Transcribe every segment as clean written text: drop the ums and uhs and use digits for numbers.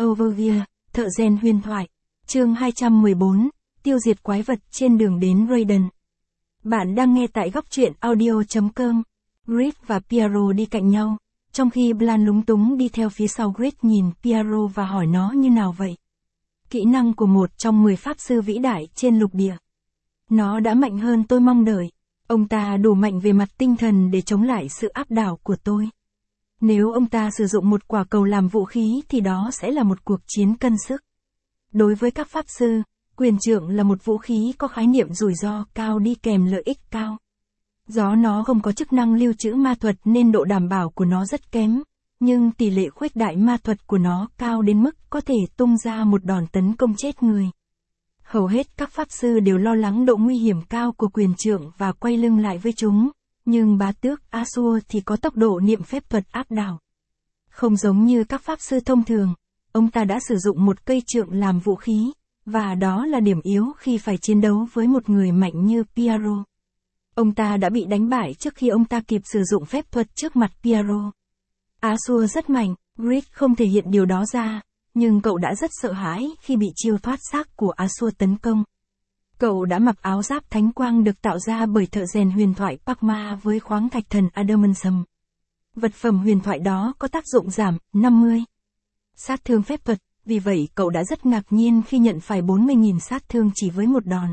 Overview, thợ rèn huyền thoại. Chương 214, tiêu diệt quái vật trên đường đến Raiden. Bạn đang nghe tại góc truyện audio.com. Grid và Piero đi cạnh nhau, trong khi Blanc lúng túng đi theo phía sau Grid nhìn Piero và hỏi nó như nào vậy. Kỹ năng của một trong 10 pháp sư vĩ đại trên lục địa. Nó đã mạnh hơn tôi mong đợi. Ông ta đủ mạnh về mặt tinh thần để chống lại sự áp đảo của tôi. Nếu ông ta sử dụng một quả cầu làm vũ khí thì đó sẽ là một cuộc chiến cân sức. Đối với các pháp sư, quyền trượng là một vũ khí có khái niệm rủi ro cao đi kèm lợi ích cao. Do nó không có chức năng lưu trữ ma thuật nên độ đảm bảo của nó rất kém, nhưng tỷ lệ khuếch đại ma thuật của nó cao đến mức có thể tung ra một đòn tấn công chết người. Hầu hết các pháp sư đều lo lắng độ nguy hiểm cao của quyền trượng và quay lưng lại với chúng, nhưng bá tước Asur thì có tốc độ niệm phép thuật áp đảo. Không giống như các pháp sư thông thường, ông ta đã sử dụng một cây trượng làm vũ khí, và đó là điểm yếu khi phải chiến đấu với một người mạnh như Piero. Ông ta đã bị đánh bại trước khi ông ta kịp sử dụng phép thuật trước mặt Piero. Asur rất mạnh, Grid không thể hiện điều đó ra, nhưng cậu đã rất sợ hãi khi bị chiêu thoát xác của Asur tấn công. Cậu đã mặc áo giáp thánh quang được tạo ra bởi thợ rèn huyền thoại Pakma với khoáng thạch thần Adamantium. Vật phẩm huyền thoại đó có tác dụng giảm 50 sát thương phép thuật, vì vậy cậu đã rất ngạc nhiên khi nhận phải 40.000 sát thương chỉ với một đòn.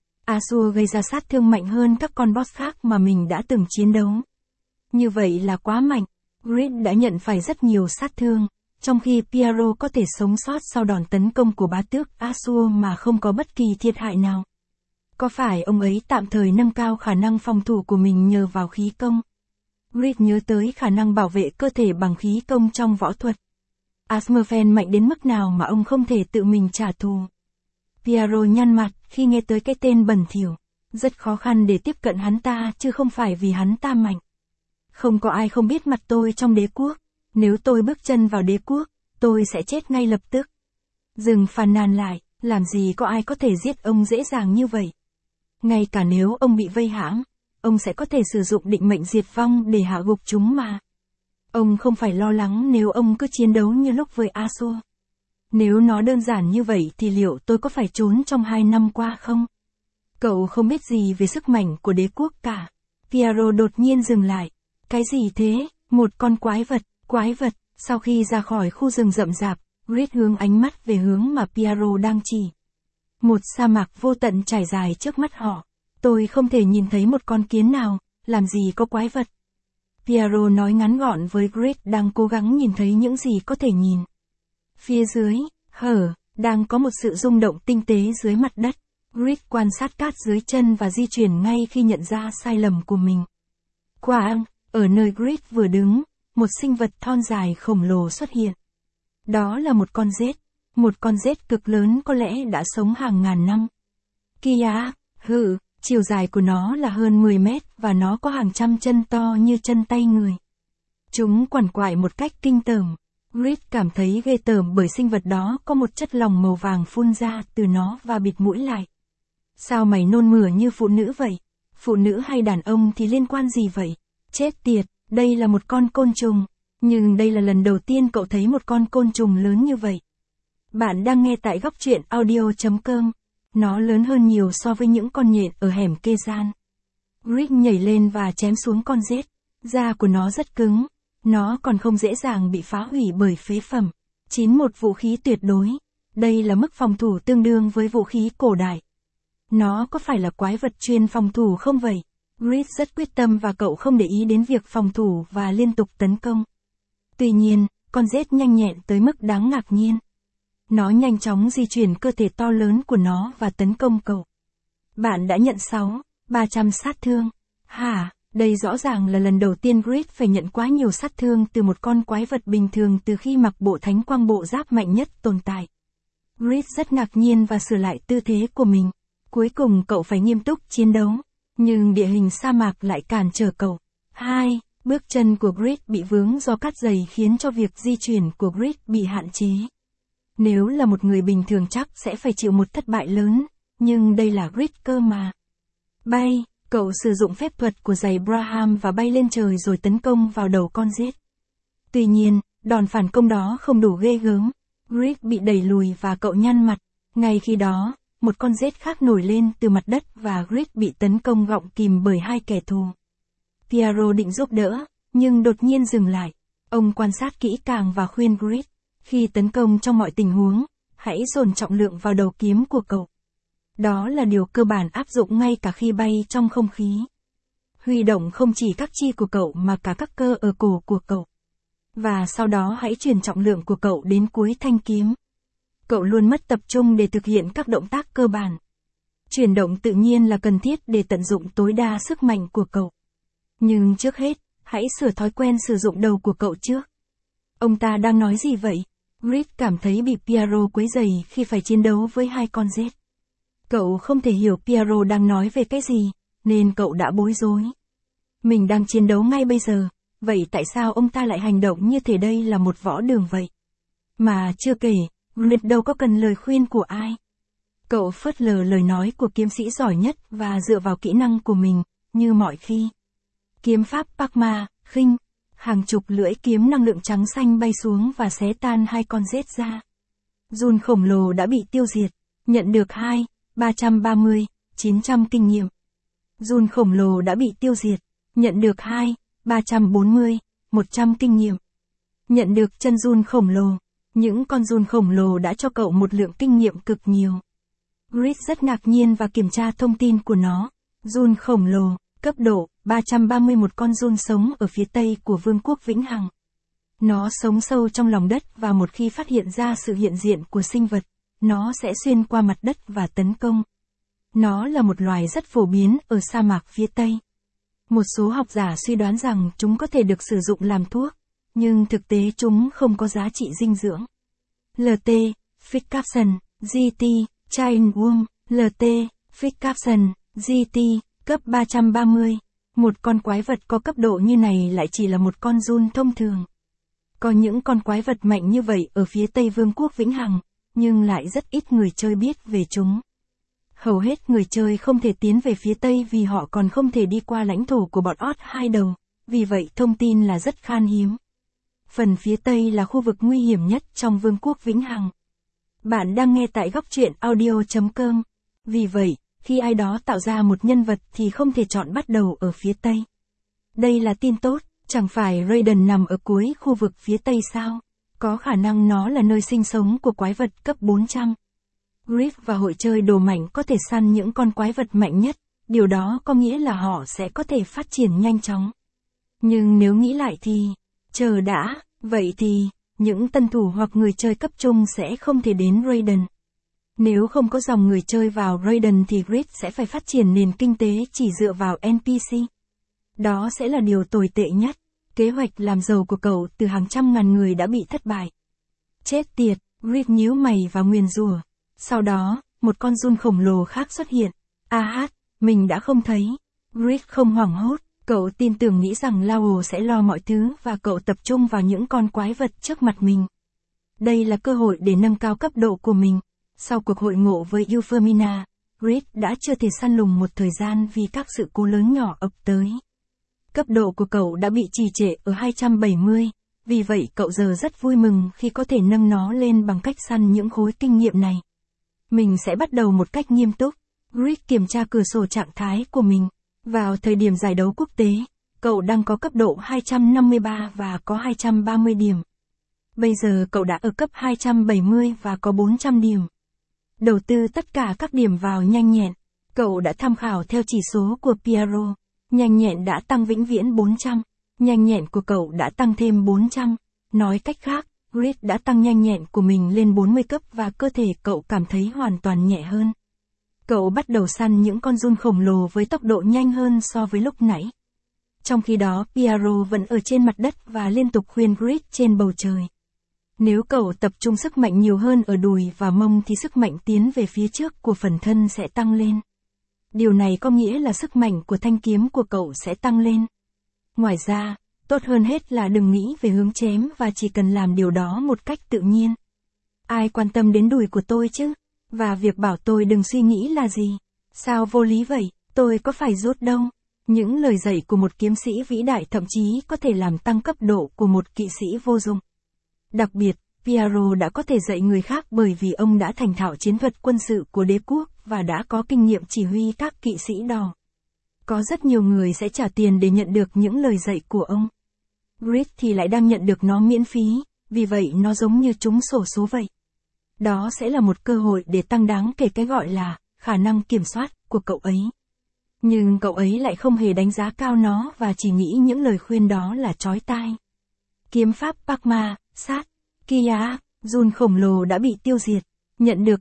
Asur gây ra sát thương mạnh hơn các con boss khác mà mình đã từng chiến đấu. Như vậy là quá mạnh, Grid đã nhận phải rất nhiều sát thương, trong khi Piero có thể sống sót sau đòn tấn công của bá tước Asur mà không có bất kỳ thiệt hại nào. Có phải ông ấy tạm thời nâng cao khả năng phòng thủ của mình nhờ vào khí công? Grid nhớ tới khả năng bảo vệ cơ thể bằng khí công trong võ thuật. Asmurfen mạnh đến mức nào mà ông không thể tự mình trả thù? Piero nhăn mặt khi nghe tới cái tên bẩn thỉu. Rất khó khăn để tiếp cận hắn ta chứ không phải vì hắn ta mạnh. Không có ai không biết mặt tôi trong đế quốc. Nếu tôi bước chân vào đế quốc, tôi sẽ chết ngay lập tức. Dừng phàn nàn lại, làm gì có ai có thể giết ông dễ dàng như vậy. Ngay cả nếu ông bị vây hãm, ông sẽ có thể sử dụng định mệnh diệt vong để hạ gục chúng mà. Ông không phải lo lắng nếu ông cứ chiến đấu như lúc với Asur. Nếu nó đơn giản như vậy thì liệu tôi có phải trốn trong 2 năm qua không? Cậu không biết gì về sức mạnh của đế quốc cả. Piero đột nhiên dừng lại. Cái gì thế? Một con quái vật. Sau khi ra khỏi khu rừng rậm rạp, Grid hướng ánh mắt về hướng mà Piero đang chỉ. Một sa mạc vô tận trải dài trước mắt họ. Tôi không thể nhìn thấy một con kiến nào, làm gì có quái vật. Piero nói ngắn gọn với Grid đang cố gắng nhìn thấy những gì có thể nhìn. Phía dưới, đang có một sự rung động tinh tế dưới mặt đất. Grid quan sát cát dưới chân và di chuyển ngay khi nhận ra sai lầm của mình. Quang, ở nơi Grid vừa đứng, một sinh vật thon dài khổng lồ xuất hiện. Đó là một con rết cực lớn có lẽ đã sống hàng ngàn năm. Kia, chiều dài của nó là hơn 10 mét và nó có hàng trăm chân to như chân tay người. Chúng quằn quại một cách kinh tởm. Grid cảm thấy ghê tởm bởi sinh vật đó có một chất lỏng màu vàng phun ra từ nó và bịt mũi lại. Sao mày nôn mửa như phụ nữ vậy? Phụ nữ hay đàn ông thì liên quan gì vậy? Chết tiệt, đây là một con côn trùng. Nhưng đây là lần đầu tiên cậu thấy một con côn trùng lớn như vậy. Bạn đang nghe tại góc truyện audio.com. Nó lớn hơn nhiều so với những con nhện ở hẻm kê gian. Grid nhảy lên và chém xuống con rết. Da của nó rất cứng. Nó còn không dễ dàng bị phá hủy bởi phế phẩm. 91 vũ khí tuyệt đối. Đây là mức phòng thủ tương đương với vũ khí cổ đại. Nó có phải là quái vật chuyên phòng thủ không vậy? Grid rất quyết tâm và cậu không để ý đến việc phòng thủ và liên tục tấn công. Tuy nhiên, con rết nhanh nhẹn tới mức đáng ngạc nhiên. Nó nhanh chóng di chuyển cơ thể to lớn của nó và tấn công cậu. Bạn đã nhận 300 sát thương. Đây rõ ràng là lần đầu tiên Grid phải nhận quá nhiều sát thương từ một con quái vật bình thường từ khi mặc bộ thánh quang bộ giáp mạnh nhất tồn tại. Grid rất ngạc nhiên và sửa lại tư thế của mình. Cuối cùng cậu phải nghiêm túc chiến đấu. Nhưng địa hình sa mạc lại cản trở cậu. Bước chân của Grid bị vướng do cát dày khiến cho việc di chuyển của Grid bị hạn chế. Nếu là một người bình thường chắc sẽ phải chịu một thất bại lớn, nhưng đây là Grid cơ mà. Bay, cậu sử dụng phép thuật của giày Braham và bay lên trời rồi tấn công vào đầu con rết. Tuy nhiên, đòn phản công đó không đủ ghê gớm. Grid bị đẩy lùi và cậu nhăn mặt. Ngay khi đó, một con rết khác nổi lên từ mặt đất và Grid bị tấn công gọng kìm bởi hai kẻ thù. Piero định giúp đỡ, nhưng đột nhiên dừng lại. Ông quan sát kỹ càng và khuyên Grid, khi tấn công trong mọi tình huống, hãy dồn trọng lượng vào đầu kiếm của cậu. Đó là điều cơ bản áp dụng ngay cả khi bay trong không khí. Huy động không chỉ các chi của cậu mà cả các cơ ở cổ của cậu. Và sau đó hãy truyền trọng lượng của cậu đến cuối thanh kiếm. Cậu luôn mất tập trung để thực hiện các động tác cơ bản. Chuyển động tự nhiên là cần thiết để tận dụng tối đa sức mạnh của cậu. Nhưng trước hết, hãy sửa thói quen sử dụng đầu của cậu trước. Ông ta đang nói gì vậy? Grid cảm thấy bị Piero quấy rầy khi phải chiến đấu với hai con rết. Cậu không thể hiểu Piero đang nói về cái gì, nên cậu đã bối rối. Mình đang chiến đấu ngay bây giờ, vậy tại sao ông ta lại hành động như thể đây là một võ đường vậy? Mà chưa kể, Grid đâu có cần lời khuyên của ai. Cậu phớt lờ lời nói của kiếm sĩ giỏi nhất và dựa vào kỹ năng của mình, như mọi khi. Kiếm pháp Parkma, khinh, hàng chục lưỡi kiếm năng lượng trắng xanh bay xuống và xé tan hai con rết ra. Jun khổng lồ đã bị tiêu diệt, nhận được 330, 900 kinh nghiệm. Jun khổng lồ đã bị tiêu diệt, nhận được 340, 100 kinh nghiệm. Nhận được chân Jun khổng lồ, những con Jun khổng lồ đã cho cậu một lượng kinh nghiệm cực nhiều. Grid rất ngạc nhiên và kiểm tra thông tin của nó. Jun khổng lồ, cấp độ 331 con Jun sống ở phía tây của Vương quốc Vĩnh Hằng. Nó sống sâu trong lòng đất và một khi phát hiện ra sự hiện diện của sinh vật, nó sẽ xuyên qua mặt đất và tấn công. Nó là một loài rất phổ biến ở sa mạc phía tây. Một số học giả suy đoán rằng chúng có thể được sử dụng làm thuốc, nhưng thực tế chúng không có giá trị dinh dưỡng. LT, Fish Capson, GT, Giant Worm, LT, Fish Capson, GT, cấp 330. Một con quái vật có cấp độ như này lại chỉ là một con Jun thông thường. Có những con quái vật mạnh như vậy ở phía Tây Vương quốc Vĩnh Hằng, nhưng lại rất ít người chơi biết về chúng. Hầu hết người chơi không thể tiến về phía Tây vì họ còn không thể đi qua lãnh thổ của bọn Odd hai đầu, vì vậy thông tin là rất khan hiếm. Phần phía Tây là khu vực nguy hiểm nhất trong Vương quốc Vĩnh Hằng. Bạn đang nghe tại góc truyện audio.com. Vì vậy, khi ai đó tạo ra một nhân vật thì không thể chọn bắt đầu ở phía Tây. Đây là tin tốt, chẳng phải Raiden nằm ở cuối khu vực phía Tây sao? Có khả năng nó là nơi sinh sống của quái vật cấp 400. Grid và hội chơi đồ mạnh có thể săn những con quái vật mạnh nhất, điều đó có nghĩa là họ sẽ có thể phát triển nhanh chóng. Nhưng nếu nghĩ lại thì, chờ đã, vậy thì, những tân thủ hoặc người chơi cấp trung sẽ không thể đến Raiden. Nếu không có dòng người chơi vào Raiden thì Grid sẽ phải phát triển nền kinh tế chỉ dựa vào NPC. Đó sẽ là điều tồi tệ nhất. Kế hoạch làm giàu của cậu từ hàng trăm ngàn người đã bị thất bại. Chết tiệt, Grid nhíu mày và nguyền rủa. Sau đó, một con Jun khổng lồ khác xuất hiện. Mình đã không thấy. Grid không hoảng hốt, cậu tin tưởng nghĩ rằng Lao sẽ lo mọi thứ và cậu tập trung vào những con quái vật trước mặt mình. Đây là cơ hội để nâng cao cấp độ của mình. Sau cuộc hội ngộ với Euphemina, Grid đã chưa thể săn lùng một thời gian vì các sự cố lớn nhỏ ập tới. Cấp độ của cậu đã bị trì trệ ở 270, vì vậy cậu giờ rất vui mừng khi có thể nâng nó lên bằng cách săn những khối kinh nghiệm này. Mình sẽ bắt đầu một cách nghiêm túc. Grid kiểm tra cửa sổ trạng thái của mình. Vào thời điểm giải đấu quốc tế, cậu đang có cấp độ 253 và có 230 điểm. Bây giờ cậu đã ở cấp 270 và có 400 điểm. Đầu tư tất cả các điểm vào nhanh nhẹn. Cậu đã tham khảo theo chỉ số của Piero. Nhanh nhẹn đã tăng vĩnh viễn 400. Nhanh nhẹn của cậu đã tăng thêm 400. Nói cách khác, Grid đã tăng nhanh nhẹn của mình lên 40 cấp và cơ thể cậu cảm thấy hoàn toàn nhẹ hơn. Cậu bắt đầu săn những con Jun khổng lồ với tốc độ nhanh hơn so với lúc nãy. Trong khi đó Piero vẫn ở trên mặt đất và liên tục khuyên Grid trên bầu trời. Nếu cậu tập trung sức mạnh nhiều hơn ở đùi và mông thì sức mạnh tiến về phía trước của phần thân sẽ tăng lên. Điều này có nghĩa là sức mạnh của thanh kiếm của cậu sẽ tăng lên. Ngoài ra, tốt hơn hết là đừng nghĩ về hướng chém và chỉ cần làm điều đó một cách tự nhiên. Ai quan tâm đến đùi của tôi chứ? Và việc bảo tôi đừng suy nghĩ là gì? Sao vô lý vậy? Tôi có phải rút đâu? Những lời dạy của một kiếm sĩ vĩ đại thậm chí có thể làm tăng cấp độ của một kỵ sĩ vô dụng. Đặc biệt, Piero đã có thể dạy người khác bởi vì ông đã thành thạo chiến thuật quân sự của đế quốc và đã có kinh nghiệm chỉ huy các kỵ sĩ đỏ. Có rất nhiều người sẽ trả tiền để nhận được những lời dạy của ông. Grid thì lại đang nhận được nó miễn phí, vì vậy nó giống như trúng xổ số vậy. Đó sẽ là một cơ hội để tăng đáng kể cái gọi là khả năng kiểm soát của cậu ấy. Nhưng cậu ấy lại không hề đánh giá cao nó và chỉ nghĩ những lời khuyên đó là chói tai. Kiếm pháp Pakma, sát, Kia, Jun khổng lồ đã bị tiêu diệt, nhận được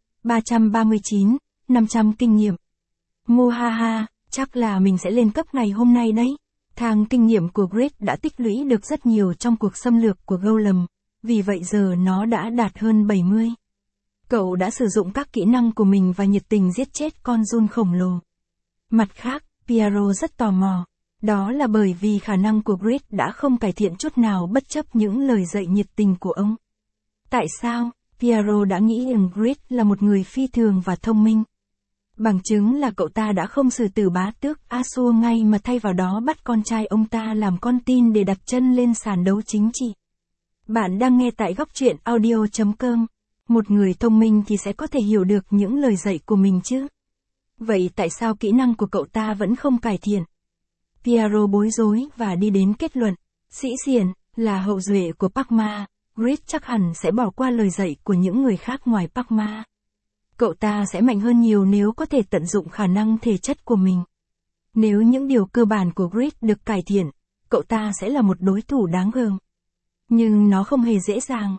339, 500 kinh nghiệm. Muhaha, chắc là mình sẽ lên cấp ngày hôm nay đấy. Thang kinh nghiệm của Grid đã tích lũy được rất nhiều trong cuộc xâm lược của Golem, vì vậy giờ nó đã đạt hơn 70. Cậu đã sử dụng các kỹ năng của mình và nhiệt tình giết chết con Jun khổng lồ. Mặt khác, Piero rất tò mò. Đó là bởi vì khả năng của Grid đã không cải thiện chút nào bất chấp những lời dạy nhiệt tình của ông. Tại sao? Piero đã nghĩ rằng Grid là một người phi thường và thông minh. Bằng chứng là cậu ta đã không xử tử bá tước Asur ngay mà thay vào đó bắt con trai ông ta làm con tin để đặt chân lên sàn đấu chính trị. Bạn đang nghe tại góc truyện audio.com. Một người thông minh thì sẽ có thể hiểu được những lời dạy của mình chứ. Vậy tại sao kỹ năng của cậu ta vẫn không cải thiện? Piero bối rối và đi đến kết luận, sĩ diện, là hậu duệ của Pakma, Grid chắc hẳn sẽ bỏ qua lời dạy của những người khác ngoài Pakma. Cậu ta sẽ mạnh hơn nhiều nếu có thể tận dụng khả năng thể chất của mình. Nếu những điều cơ bản của Grid được cải thiện, cậu ta sẽ là một đối thủ đáng gờm. Nhưng nó không hề dễ dàng.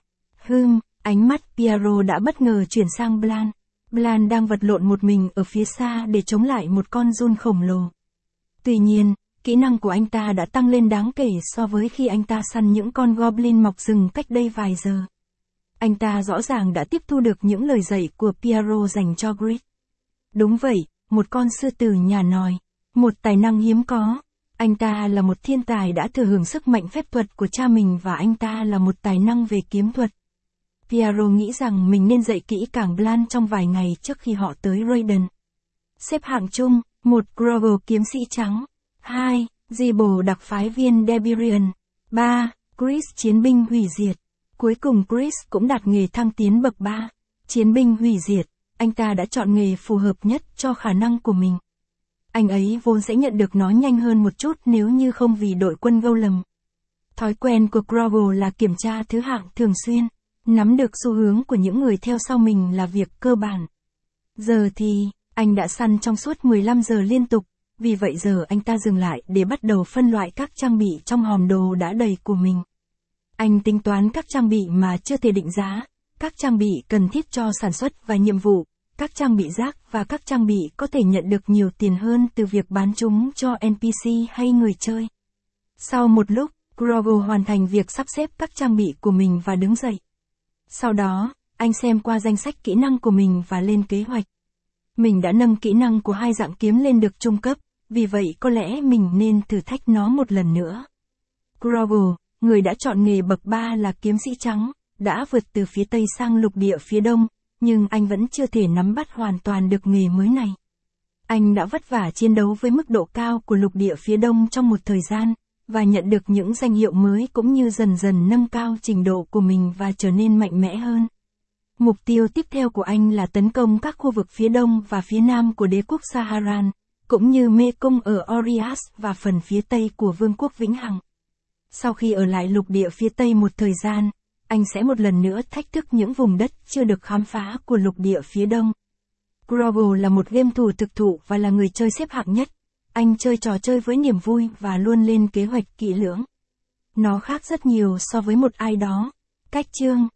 Ánh mắt Piero đã bất ngờ chuyển sang Blan. Blan đang vật lộn một mình ở phía xa để chống lại một con Jun khổng lồ. Tuy nhiên, kỹ năng của anh ta đã tăng lên đáng kể so với khi anh ta săn những con Goblin mọc rừng cách đây vài giờ. Anh ta rõ ràng đã tiếp thu được những lời dạy của Piero dành cho Grid. Đúng vậy, một con sư tử nhà nòi, một tài năng hiếm có. Anh ta là một thiên tài đã thừa hưởng sức mạnh phép thuật của cha mình và anh ta là một tài năng về kiếm thuật. Piero nghĩ rằng mình nên dạy kỹ càng Blan trong vài ngày trước khi họ tới Raiden. Xếp hạng chung, 1. Grovel kiếm sĩ trắng. 2. Zeebo đặc phái viên Debirian. 3. Chris chiến binh hủy diệt. Cuối cùng Chris cũng đạt nghề thăng tiến bậc 3. Chiến binh hủy diệt, anh ta đã chọn nghề phù hợp nhất cho khả năng của mình. Anh ấy vốn sẽ nhận được nó nhanh hơn một chút nếu như không vì đội quân Golem. Thói quen của Grovel là kiểm tra thứ hạng thường xuyên. Nắm được xu hướng của những người theo sau mình là việc cơ bản. Giờ thì, anh đã săn trong suốt 15 giờ liên tục, vì vậy giờ anh ta dừng lại để bắt đầu phân loại các trang bị trong hòm đồ đã đầy của mình. Anh tính toán các trang bị mà chưa thể định giá, các trang bị cần thiết cho sản xuất và nhiệm vụ, các trang bị rác và các trang bị có thể nhận được nhiều tiền hơn từ việc bán chúng cho NPC hay người chơi. Sau một lúc, Grovel hoàn thành việc sắp xếp các trang bị của mình và đứng dậy. Sau đó, anh xem qua danh sách kỹ năng của mình và lên kế hoạch. Mình đã nâng kỹ năng của hai dạng kiếm lên được trung cấp, vì vậy có lẽ mình nên thử thách nó một lần nữa. Grovel, người đã chọn nghề bậc 3 là kiếm sĩ trắng, đã vượt từ phía Tây sang lục địa phía Đông, nhưng anh vẫn chưa thể nắm bắt hoàn toàn được nghề mới này. Anh đã vất vả chiến đấu với mức độ cao của lục địa phía Đông trong một thời gian, và nhận được những danh hiệu mới cũng như dần dần nâng cao trình độ của mình và trở nên mạnh mẽ hơn. Mục tiêu tiếp theo của anh là tấn công các khu vực phía đông và phía nam của đế quốc Saharan, cũng như Mekong ở Orias và phần phía tây của Vương quốc Vĩnh Hằng. Sau khi ở lại lục địa phía tây một thời gian, anh sẽ một lần nữa thách thức những vùng đất chưa được khám phá của lục địa phía đông. Grovel là một game thủ thực thụ và là người chơi xếp hạng nhất. Anh chơi trò chơi với niềm vui và luôn lên kế hoạch kỹ lưỡng. Nó khác rất nhiều so với một ai đó. Cách chương